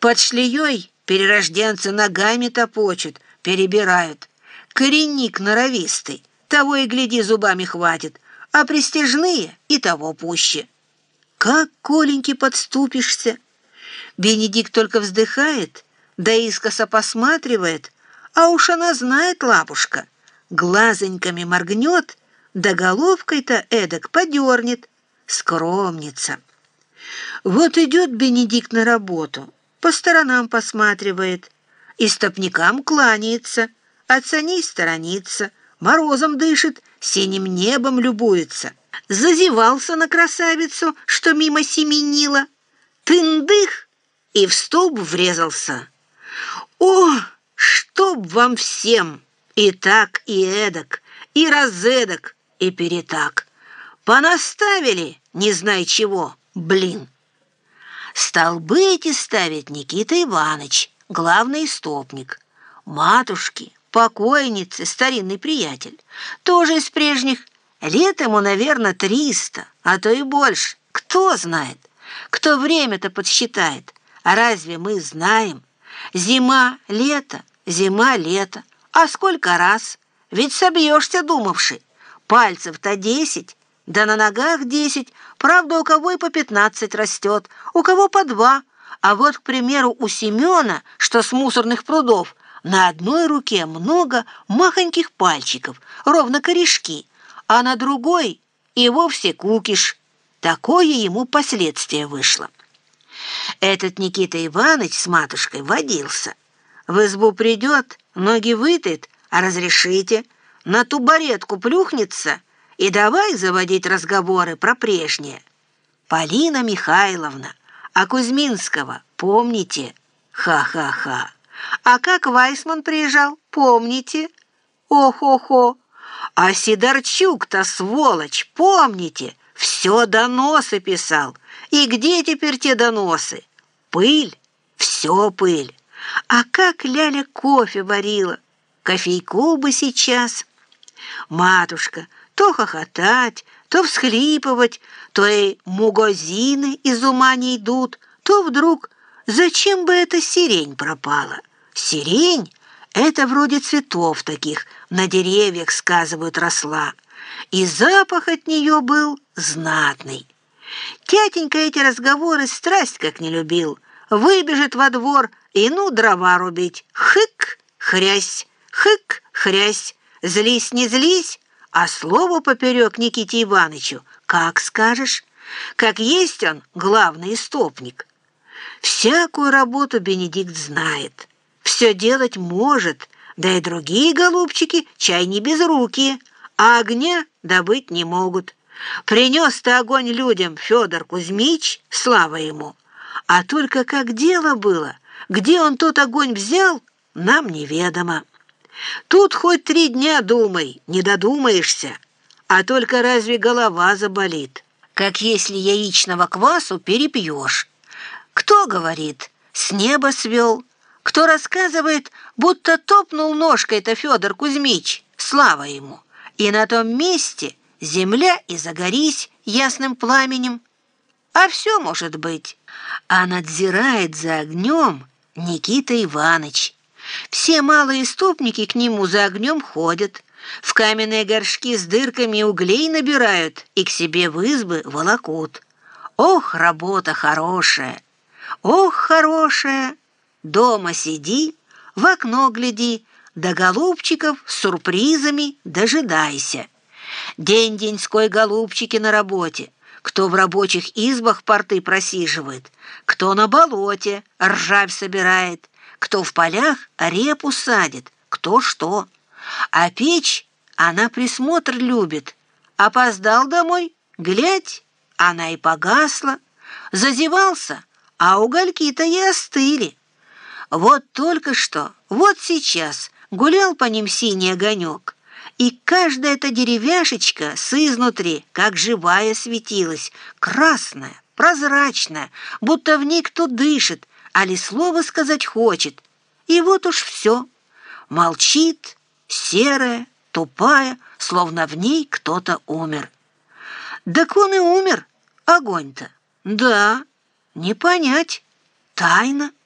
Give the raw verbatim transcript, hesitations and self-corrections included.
Под шлеей перерожденцы ногами топочут, перебирают. Коренник норовистый, того и гляди зубами хватит, а пристяжные и того пуще. Как, Коленьки, подступишься? Бенедикт только вздыхает, да искоса посматривает, а уж она знает, лапушка, глазоньками моргнет, да головкой-то эдак подернет. Скромница. Вот идет Бенедикт на работу, по сторонам посматривает, и стопникам кланяется, от саней сторонится, морозом дышит, синим небом любуется. Зазевался на красавицу, что мимо семенила, тындых, и в столб врезался. О, чтоб вам всем и так, и эдак, и разэдак, и перетак. Понаставили, не знай чего, блин. Столбы эти ставит Никита Иваныч, главный стопник. Матушки, покойницы, старинный приятель, тоже из прежних. Лет ему, наверное, триста, а то и больше. Кто знает? Кто время-то подсчитает? А разве мы знаем? Зима, лето, зима, лето. А сколько раз? Ведь собьешься, думавши. Пальцев-то десять, да на ногах десять. Правда, у кого и по пятнадцать растет, у кого по два. А вот, к примеру, у Семена, что с мусорных прудов, на одной руке много махоньких пальчиков, ровно корешки, а на другой и вовсе кукиш. Такое ему последствие вышло. Этот Никита Иваныч с матушкой водился. В избу придет, ноги вытает, а разрешите, на тубаретку плюхнется и давай заводить разговоры про прежнее. Полина Михайловна, а Кузьминского помните? Ха-ха-ха. А как Вайсман приезжал, помните? О-хо-хо. А Сидорчук-то, сволочь, помните? Все доносы писал. И где теперь те доносы? Пыль, все пыль. А как Ляля кофе варила? Кофейку бы сейчас. Матушка, то хохотать, то всхлипывать, то и мугозины из ума не идут, то вдруг, зачем бы эта сирень пропала? Сирень — это вроде цветов таких, на деревьях, сказывают, росла. И запах от нее был знатный. Тятенька эти разговоры страсть как не любил. Выбежит во двор и ну дрова рубить. Хык, хрясь, хык, хрясь. Злись, не злись, а слово поперек Никите Иванычу, как скажешь. Как есть он, главный истопник. Всякую работу Бенедикт знает. Все делать может, да и другие голубчики чай не безрукие, а огня добыть не могут. Принес-то огонь людям Федор Кузьмич, слава ему. А только как дело было, где он тот огонь взял, нам неведомо. Тут хоть три дня думай, не додумаешься, а только разве голова заболит, как если яичного квасу перепьешь. Кто говорит, с неба свел, кто рассказывает, будто топнул ножкой-то Федор Кузьмич, слава ему, и на том месте земля и загорись ясным пламенем. А все может быть. А надзирает за огнем Никита Иваныч. Все малые стопники к нему за огнем ходят, в каменные горшки с дырками углей набирают и к себе в избы волокут. Ох, работа хорошая! Ох, хорошая! Дома сиди, в окно гляди, да голубчиков с сюрпризами дожидайся. День-деньской голубчики на работе, кто в рабочих избах порты просиживает, кто на болоте ржавь собирает, кто в полях репу садит, кто что. А печь, она присмотр любит. Опоздал домой, глядь, она и погасла. Зазевался, а угольки-то и остыли. Вот только что, вот сейчас гулял по ним синий огонек, и каждая эта деревяшечка с изнутри, как живая, светилась, красная, прозрачная, будто в ней кто дышит, али слово сказать хочет. И вот уж все. Молчит, серая, тупая, словно в ней кто-то умер. Так он и умер, огонь-то. Да, не понять, тайна.